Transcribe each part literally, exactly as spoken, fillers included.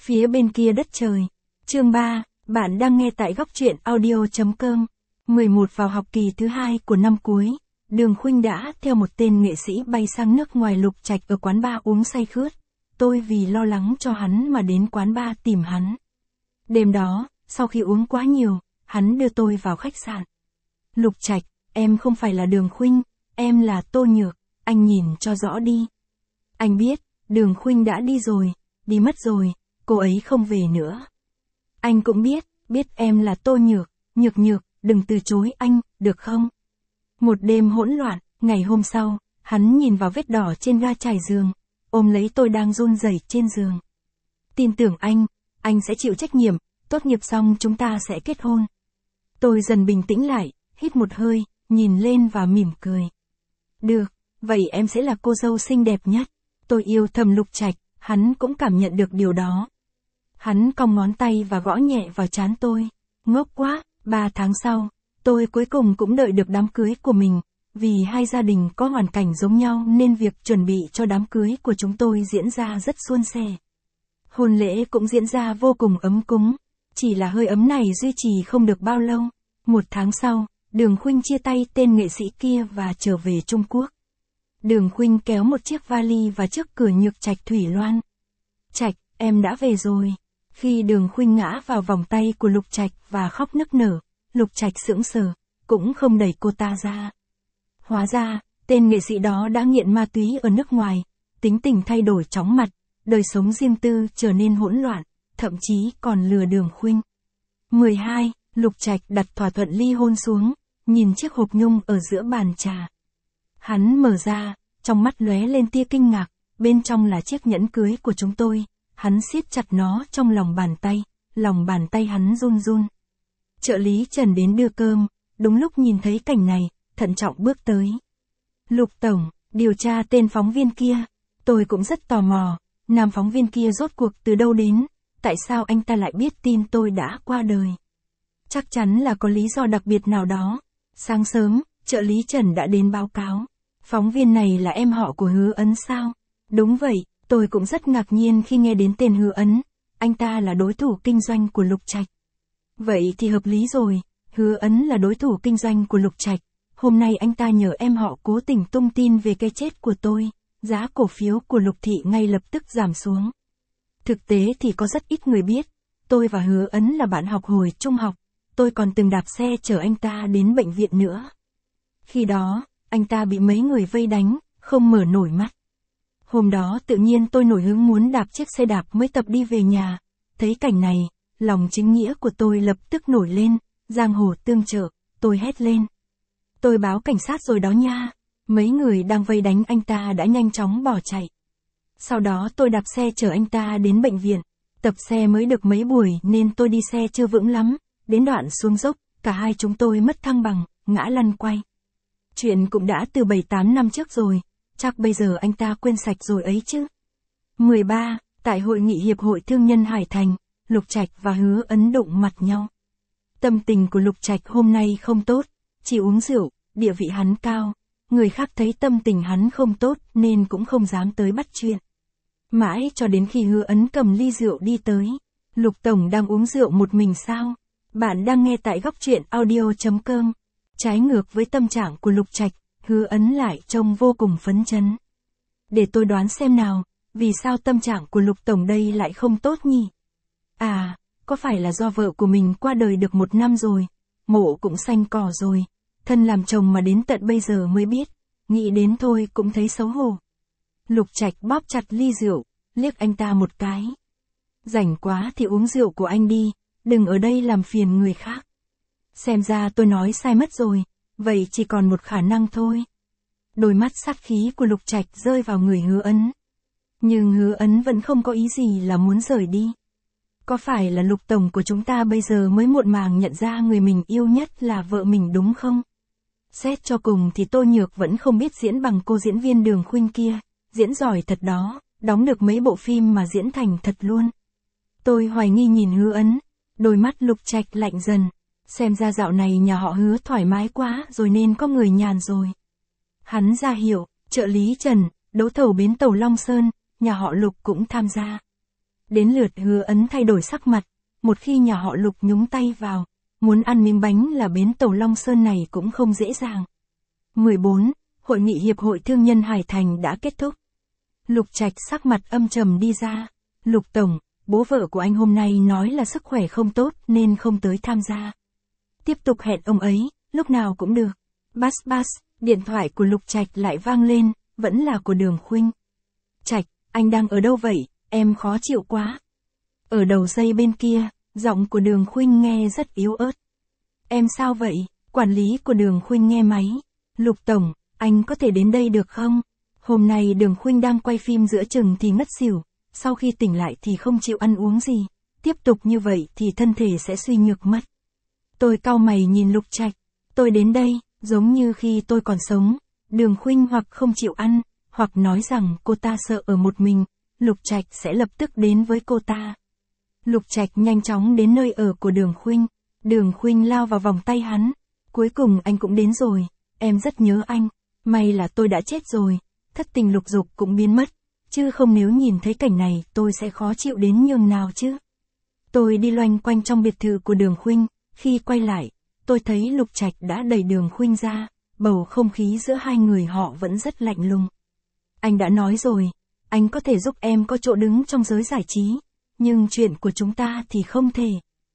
Phía bên kia đất trời. Chương ba, bạn đang nghe tại góc truyện audio chấm com. mười một vào học kỳ thứ hai của năm cuối, Đường Khuynh đã theo một tên nghệ sĩ bay sang nước ngoài Lục Trạch ở quán bar uống say khướt. Tôi vì lo lắng cho hắn mà đến quán bar tìm hắn. Đêm đó, sau khi uống quá nhiều, hắn đưa tôi vào khách sạn. Lục Trạch, em không phải là Đường Khuynh, em là Tô Nhược, anh nhìn cho rõ đi. Anh biết, Đường Khuynh đã đi rồi, đi mất rồi, cô ấy không về nữa. Anh cũng biết, biết em là Tô Nhược, Nhược Nhược, đừng từ chối anh, được không? Một đêm hỗn loạn, ngày hôm sau, hắn nhìn vào vết đỏ trên ga trải giường, ôm lấy tôi đang run rẩy trên giường. Tin tưởng anh, anh sẽ chịu trách nhiệm, tốt nghiệp xong chúng ta sẽ kết hôn. Tôi dần bình tĩnh lại, hít một hơi, nhìn lên và mỉm cười. Được, vậy em sẽ là cô dâu xinh đẹp nhất. Tôi yêu thầm Lục Trạch, hắn cũng cảm nhận được điều đó. Hắn cong ngón tay và gõ nhẹ vào trán tôi. Ngốc quá, ba tháng sau, tôi cuối cùng cũng đợi được đám cưới của mình. Vì hai gia đình có hoàn cảnh giống nhau nên việc chuẩn bị cho đám cưới của chúng tôi diễn ra rất suôn sẻ. Hôn lễ cũng diễn ra vô cùng ấm cúng. Chỉ là hơi ấm này duy trì không được bao lâu. Một tháng sau, Đường Khuynh chia tay tên nghệ sĩ kia và trở về Trung Quốc. Đường Khuynh kéo một chiếc vali và trước cửa Nhược Trạch Thủy Loan. Trạch, em đã về rồi. Khi Đường Khuynh ngã vào vòng tay của Lục Trạch và khóc nức nở, Lục Trạch sững sờ, cũng không đẩy cô ta ra. Hóa ra, tên nghệ sĩ đó đã nghiện ma túy ở nước ngoài, tính tình thay đổi chóng mặt, đời sống riêng tư trở nên hỗn loạn, thậm chí còn lừa Đường Khuynh. mười hai, Lục Trạch đặt thỏa thuận ly hôn xuống, nhìn chiếc hộp nhung ở giữa bàn trà. Hắn mở ra, trong mắt lóe lên tia kinh ngạc, bên trong là chiếc nhẫn cưới của chúng tôi. Hắn siết chặt nó trong lòng bàn tay, lòng bàn tay hắn run run. Trợ lý Trần đến đưa cơm, đúng lúc nhìn thấy cảnh này, thận trọng bước tới. Lục Tổng, điều tra tên phóng viên kia. Tôi cũng rất tò mò, nam phóng viên kia rốt cuộc từ đâu đến, tại sao anh ta lại biết tin tôi đã qua đời. Chắc chắn là có lý do đặc biệt nào đó. Sáng sớm, trợ lý Trần đã đến báo cáo. Phóng viên này là em họ của Hứa Ấn sao? Đúng vậy, tôi cũng rất ngạc nhiên khi nghe đến tên Hứa Ấn. Anh ta là đối thủ kinh doanh của Lục Trạch. Vậy thì hợp lý rồi, Hứa Ấn là đối thủ kinh doanh của Lục Trạch. Hôm nay anh ta nhờ em họ cố tình tung tin về cái chết của tôi, giá cổ phiếu của Lục Thị ngay lập tức giảm xuống. Thực tế thì có rất ít người biết, tôi và Hứa Ấn là bạn học hồi trung học, tôi còn từng đạp xe chở anh ta đến bệnh viện nữa. Khi đó, anh ta bị mấy người vây đánh, không mở nổi mắt. Hôm đó tự nhiên tôi nổi hứng muốn đạp chiếc xe đạp mới tập đi về nhà. Thấy cảnh này, lòng chính nghĩa của tôi lập tức nổi lên, giang hồ tương trợ, tôi hét lên. Tôi báo cảnh sát rồi đó nha. Mấy người đang vây đánh anh ta đã nhanh chóng bỏ chạy. Sau đó tôi đạp xe chở anh ta đến bệnh viện. Tập xe mới được mấy buổi nên tôi đi xe chưa vững lắm. Đến đoạn xuống dốc, cả hai chúng tôi mất thăng bằng, ngã lăn quay. Chuyện cũng đã từ bảy tám năm trước rồi, chắc bây giờ anh ta quên sạch rồi ấy chứ. mười ba, tại hội nghị Hiệp hội Thương nhân Hải Thành, Lục Trạch và Hứa Ấn đụng mặt nhau. Tâm tình của Lục Trạch hôm nay không tốt, chỉ uống rượu, địa vị hắn cao, người khác thấy tâm tình hắn không tốt nên cũng không dám tới bắt chuyện. Mãi cho đến khi Hứa Ấn cầm ly rượu đi tới. Lục Tổng đang uống rượu một mình sao? Bạn đang nghe tại góc truyện audio chấm com. Trái ngược với tâm trạng của Lục Trạch, Hứa Ấn lại trông vô cùng phấn chấn. Để tôi đoán xem nào, vì sao tâm trạng của Lục Tổng đây lại không tốt nhỉ? À, có phải là do vợ của mình qua đời được một năm rồi, mộ cũng xanh cỏ rồi, thân làm chồng mà đến tận bây giờ mới biết, nghĩ đến thôi cũng thấy xấu hổ. Lục Trạch bóp chặt ly rượu, liếc anh ta một cái. Rảnh quá thì uống rượu của anh đi, đừng ở đây làm phiền người khác. Xem ra tôi nói sai mất rồi, vậy chỉ còn một khả năng thôi. Đôi mắt sát khí của Lục Trạch rơi vào người Hứa Ấn. Nhưng Hứa Ấn vẫn không có ý gì là muốn rời đi. Có phải là Lục Tổng của chúng ta bây giờ mới muộn màng nhận ra người mình yêu nhất là vợ mình đúng không? Xét cho cùng thì Tô Nhược vẫn không biết diễn bằng cô diễn viên Đường Khuynh kia, diễn giỏi thật đó, đóng được mấy bộ phim mà diễn thành thật luôn. Tôi hoài nghi nhìn Hứa Ấn, đôi mắt Lục Trạch lạnh dần. Xem ra dạo này nhà họ Hứa thoải mái quá rồi nên có người nhàn rồi. Hắn ra hiệu, trợ lý Trần, đấu thầu bến tàu Long Sơn, nhà họ Lục cũng tham gia. Đến lượt Hứa Ấn thay đổi sắc mặt, một khi nhà họ Lục nhúng tay vào, muốn ăn miếng bánh là bến tàu Long Sơn này cũng không dễ dàng. mười bốn. Hội nghị Hiệp hội Thương nhân Hải Thành đã kết thúc. Lục Trạch sắc mặt âm trầm đi ra. Lục Tổng, bố vợ của anh hôm nay nói là sức khỏe không tốt nên không tới tham gia. Tiếp tục hẹn ông ấy, lúc nào cũng được. Bas bas, điện thoại của Lục Trạch lại vang lên, vẫn là của Đường Khuynh. Trạch, anh đang ở đâu vậy, em khó chịu quá. Ở đầu dây bên kia, giọng của Đường Khuynh nghe rất yếu ớt. Em sao vậy? Quản lý của Đường Khuynh nghe máy. Lục Tổng, anh có thể đến đây được không? Hôm nay Đường Khuynh đang quay phim giữa chừng thì ngất xỉu, sau khi tỉnh lại thì không chịu ăn uống gì. Tiếp tục như vậy thì thân thể sẽ suy nhược mất. Tôi cau mày nhìn Lục Trạch. Tôi đến đây, giống như khi tôi còn sống. Đường Khuynh hoặc không chịu ăn, hoặc nói rằng cô ta sợ ở một mình, Lục Trạch sẽ lập tức đến với cô ta. Lục Trạch nhanh chóng đến nơi ở của Đường Khuynh. Đường Khuynh lao vào vòng tay hắn. Cuối cùng anh cũng đến rồi, em rất nhớ anh. May là tôi đã chết rồi, thất tình lục dục cũng biến mất. Chứ không nếu nhìn thấy cảnh này tôi sẽ khó chịu đến nhường nào chứ. Tôi đi loanh quanh trong biệt thự của Đường Khuynh, khi quay lại, tôi thấy Lục Trạch đã đẩy Đường Khuynh ra, bầu không khí giữa hai người họ vẫn rất lạnh lùng. Anh đã nói rồi, anh có thể giúp em có chỗ đứng trong giới giải trí, nhưng chuyện của chúng ta thì không thể.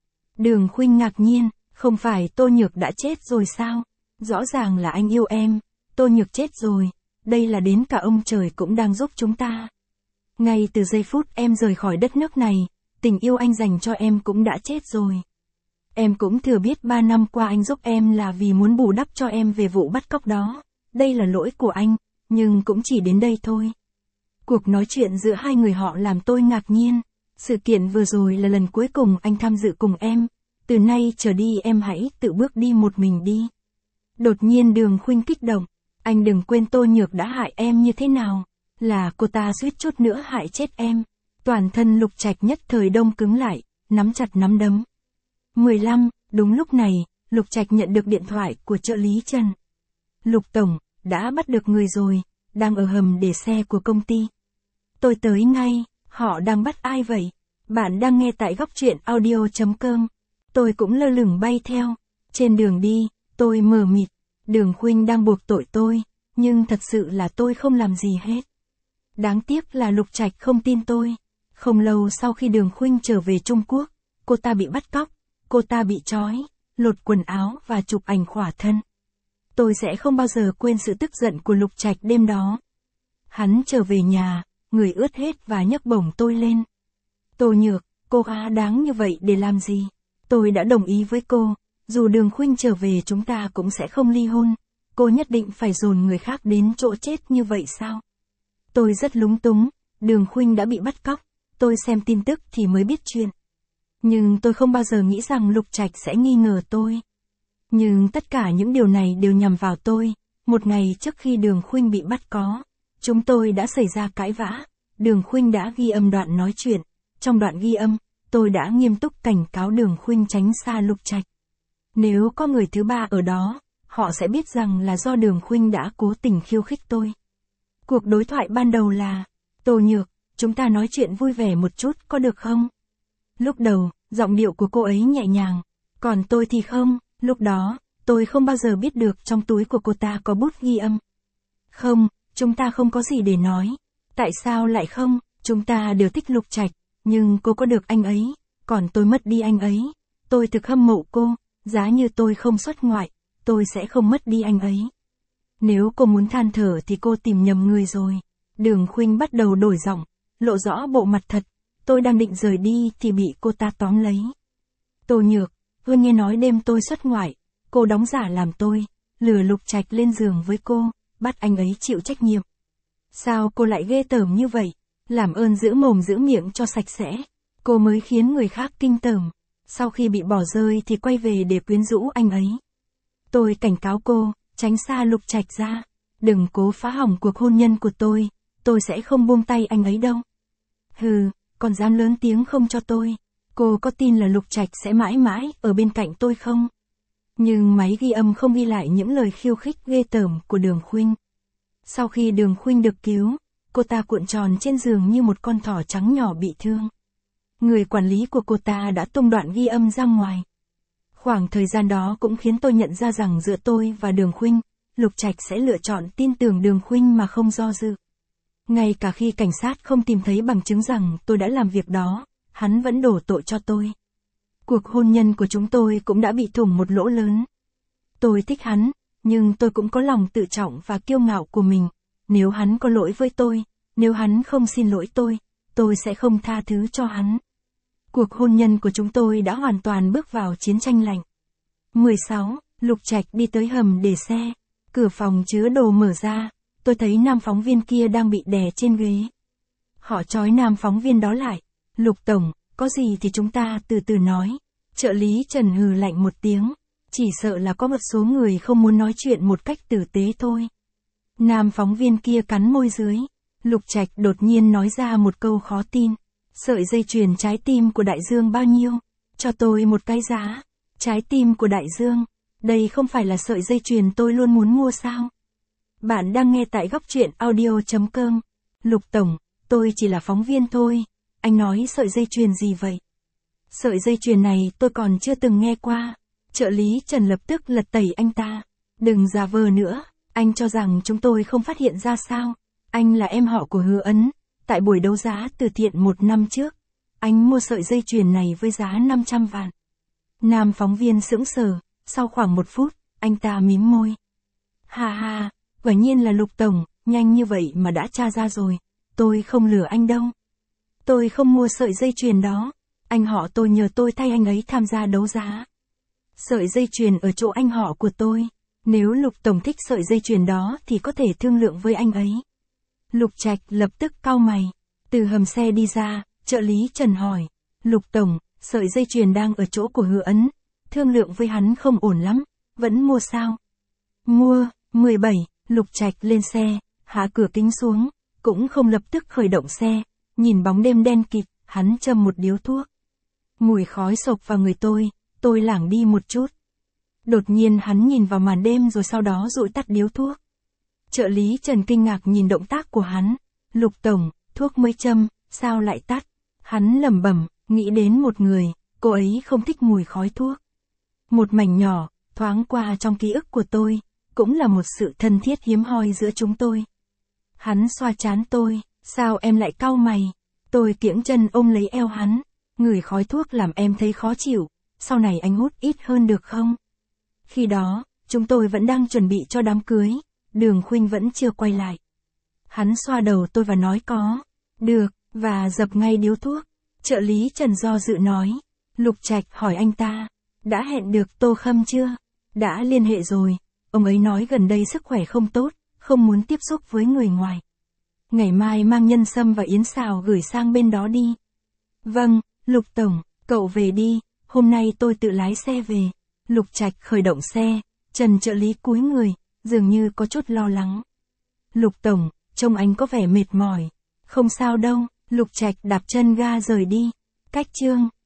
Đường Khuynh ngạc nhiên, không phải Tô Nhược đã chết rồi sao? Rõ ràng là anh yêu em, Tô Nhược chết rồi, đây là đến cả ông trời cũng đang giúp chúng ta. Ngay từ giây phút em rời khỏi đất nước này, tình yêu anh dành cho em cũng đã chết rồi. Em cũng thừa biết ba năm qua anh giúp em là vì muốn bù đắp cho em về vụ bắt cóc đó. Đây là lỗi của anh, nhưng cũng chỉ đến đây thôi. Cuộc nói chuyện giữa hai người họ làm tôi ngạc nhiên. Sự kiện vừa rồi là lần cuối cùng anh tham dự cùng em. Từ nay trở đi em hãy tự bước đi một mình đi. Đột nhiên Đường Khuynh kích động. Anh đừng quên Tô Nhược đã hại em như thế nào. Là cô ta suýt chút nữa hại chết em. Toàn thân Lục Trạch nhất thời đông cứng lại, nắm chặt nắm đấm. mười lăm. Đúng lúc này, Lục Trạch nhận được điện thoại của trợ lý Trần. Lục Tổng, đã bắt được người rồi, đang ở hầm để xe của công ty. Tôi tới ngay, họ đang bắt ai vậy? Bạn đang nghe tại góc truyện audio chấm com. Tôi cũng lơ lửng bay theo. Trên đường đi, tôi mờ mịt. Đường Khuynh đang buộc tội tôi, nhưng thật sự là tôi không làm gì hết. Đáng tiếc là Lục Trạch không tin tôi. Không lâu sau khi Đường Khuynh trở về Trung Quốc, cô ta bị bắt cóc, cô ta bị trói, lột quần áo và chụp ảnh khỏa thân. Tôi sẽ không bao giờ quên sự tức giận của Lục Trạch đêm đó. Hắn trở về nhà, người ướt hết và nhấc bổng tôi lên. Tô Nhược, cô á đáng như vậy để làm gì? Tôi đã đồng ý với cô, dù Đường Khuynh trở về chúng ta cũng sẽ không ly hôn. Cô nhất định phải dồn người khác đến chỗ chết như vậy sao? Tôi rất lúng túng, Đường Khuynh đã bị bắt cóc, tôi xem tin tức thì mới biết chuyện. Nhưng tôi không bao giờ nghĩ rằng Lục Trạch sẽ nghi ngờ tôi. Nhưng tất cả những điều này đều nhằm vào tôi. Một ngày trước khi Đường Khuynh bị bắt có, chúng tôi đã xảy ra cãi vã. Đường Khuynh đã ghi âm đoạn nói chuyện. Trong đoạn ghi âm, tôi đã nghiêm túc cảnh cáo Đường Khuynh tránh xa Lục Trạch. Nếu có người thứ ba ở đó, họ sẽ biết rằng là do Đường Khuynh đã cố tình khiêu khích tôi. Cuộc đối thoại ban đầu là, Tô Nhược, chúng ta nói chuyện vui vẻ một chút có được không? Lúc đầu, giọng điệu của cô ấy nhẹ nhàng, còn tôi thì không, lúc đó, tôi không bao giờ biết được trong túi của cô ta có bút ghi âm. Không, chúng ta không có gì để nói. Tại sao lại không? Chúng ta đều thích Lục Trạch, nhưng cô có được anh ấy, còn tôi mất đi anh ấy. Tôi thực hâm mộ cô, giá như tôi không xuất ngoại, tôi sẽ không mất đi anh ấy. Nếu cô muốn than thở thì cô tìm nhầm người rồi. Đường Khuynh bắt đầu đổi giọng, lộ rõ bộ mặt thật. Tôi đang định rời đi thì bị cô ta tóm lấy. Tô Nhược, vừa nghe nói đêm tôi xuất ngoại, cô đóng giả làm tôi, lừa Lục Trạch lên giường với cô, bắt anh ấy chịu trách nhiệm. Sao cô lại ghê tởm như vậy? Làm ơn giữ mồm giữ miệng cho sạch sẽ. Cô mới khiến người khác kinh tởm. Sau khi bị bỏ rơi thì quay về để quyến rũ anh ấy. Tôi cảnh cáo cô, tránh xa Lục Trạch ra. Đừng cố phá hỏng cuộc hôn nhân của tôi, tôi sẽ không buông tay anh ấy đâu. Hừ, còn dám lớn tiếng không cho tôi. Cô có tin là Lục Trạch sẽ mãi mãi ở bên cạnh tôi không? Nhưng máy ghi âm không ghi lại những lời khiêu khích ghê tởm của Đường Khuynh. Sau khi Đường Khuynh được cứu, cô ta cuộn tròn trên giường như một con thỏ trắng nhỏ bị thương. người quản lý của cô ta đã tung đoạn ghi âm ra ngoài. Khoảng thời gian đó cũng khiến tôi nhận ra rằng giữa tôi và Đường Khuynh, Lục Trạch sẽ lựa chọn tin tưởng Đường Khuynh mà không do dự. Ngay cả khi cảnh sát không tìm thấy bằng chứng rằng tôi đã làm việc đó, hắn vẫn đổ tội cho tôi. Cuộc hôn nhân của chúng tôi cũng đã bị thủng một lỗ lớn. Tôi thích hắn, nhưng tôi cũng có lòng tự trọng và kiêu ngạo của mình. Nếu hắn có lỗi với tôi, nếu hắn không xin lỗi tôi, tôi sẽ không tha thứ cho hắn. Cuộc hôn nhân của chúng tôi đã hoàn toàn bước vào chiến tranh lạnh. mười sáu. Lục Trạch đi tới hầm để xe. Cửa phòng chứa đồ mở ra, tôi thấy nam phóng viên kia đang bị đè trên ghế. Họ trói nam phóng viên đó lại. Lục Tổng, có gì thì chúng ta từ từ nói. Trợ lý Trần hừ lạnh một tiếng. Chỉ sợ là có một số người không muốn nói chuyện một cách tử tế thôi. Nam phóng viên kia cắn môi dưới. Lục Trạch đột nhiên nói ra một câu khó tin. Sợi dây chuyền trái tim của Đại Dương bao nhiêu? Cho tôi một cái giá. Trái tim của Đại Dương. Đây không phải là sợi dây chuyền tôi luôn muốn mua sao? Bạn đang nghe tại góc truyện audio chấm com. Lục Tổng, tôi chỉ là phóng viên thôi. Anh nói sợi dây chuyền gì vậy? Sợi dây chuyền này tôi còn chưa từng nghe qua. Trợ lý Trần lập tức lật tẩy anh ta. Đừng giả vờ nữa, anh cho rằng chúng tôi không phát hiện ra sao? Anh là em họ của Hứa Ấn. Tại buổi đấu giá từ thiện một năm trước, anh mua sợi dây chuyền này với giá năm trăm vạn. Nam phóng viên sững sờ, sau khoảng một phút, anh ta mím môi. Ha ha, quả nhiên là Lục Tổng, nhanh như vậy mà đã tra ra rồi. Tôi không lừa anh đâu. Tôi không mua sợi dây chuyền đó. Anh họ tôi nhờ tôi thay anh ấy tham gia đấu giá. Sợi dây chuyền ở chỗ anh họ của tôi. Nếu Lục Tổng thích sợi dây chuyền đó thì có thể thương lượng với anh ấy. Lục Trạch lập tức cau mày. Từ hầm xe đi ra, trợ lý Trần hỏi. Lục Tổng, sợi dây chuyền đang ở chỗ của Hứa Ấn. Thương lượng với hắn không ổn lắm. Vẫn mua sao? Mua. mười bảy. Lục Trạch lên xe, hạ cửa kính xuống. Cũng không lập tức khởi động xe. Nhìn bóng đêm đen kịt, hắn châm một điếu thuốc. Mùi khói xộc vào người tôi, tôi lảng đi một chút. Đột nhiên hắn nhìn vào màn đêm rồi sau đó dụi tắt điếu thuốc. Trợ lý Trần kinh ngạc nhìn động tác của hắn. Lục Tổng, thuốc mới châm, sao lại tắt? Hắn lẩm bẩm, nghĩ đến một người, cô ấy không thích mùi khói thuốc. Một mảnh nhỏ, thoáng qua trong ký ức của tôi, cũng là một sự thân thiết hiếm hoi giữa chúng tôi. Hắn xoa trán tôi, sao em lại cau mày? Tôi kiễng chân ôm lấy eo hắn, ngửi khói thuốc làm em thấy khó chịu, sau này anh hút ít hơn được không? Khi đó, chúng tôi vẫn đang chuẩn bị cho đám cưới, Đường Khuynh vẫn chưa quay lại. Hắn xoa đầu tôi và nói có, được, và dập ngay điếu thuốc. Trợ lý Trần do dự nói, Lục Trạch hỏi anh ta, đã hẹn được Tô Khâm chưa? Đã liên hệ rồi, ông ấy nói gần đây sức khỏe không tốt, không muốn tiếp xúc với người ngoài. Ngày mai mang nhân sâm và yến xào gửi sang bên đó đi. Vâng, Lục Tổng, cậu về đi, hôm nay tôi tự lái xe về. Lục Trạch khởi động xe, Trần trợ lý cúi người, dường như có chút lo lắng. Lục Tổng, trông anh có vẻ mệt mỏi. Không sao đâu, Lục Trạch đạp chân ga rời đi. Cách chương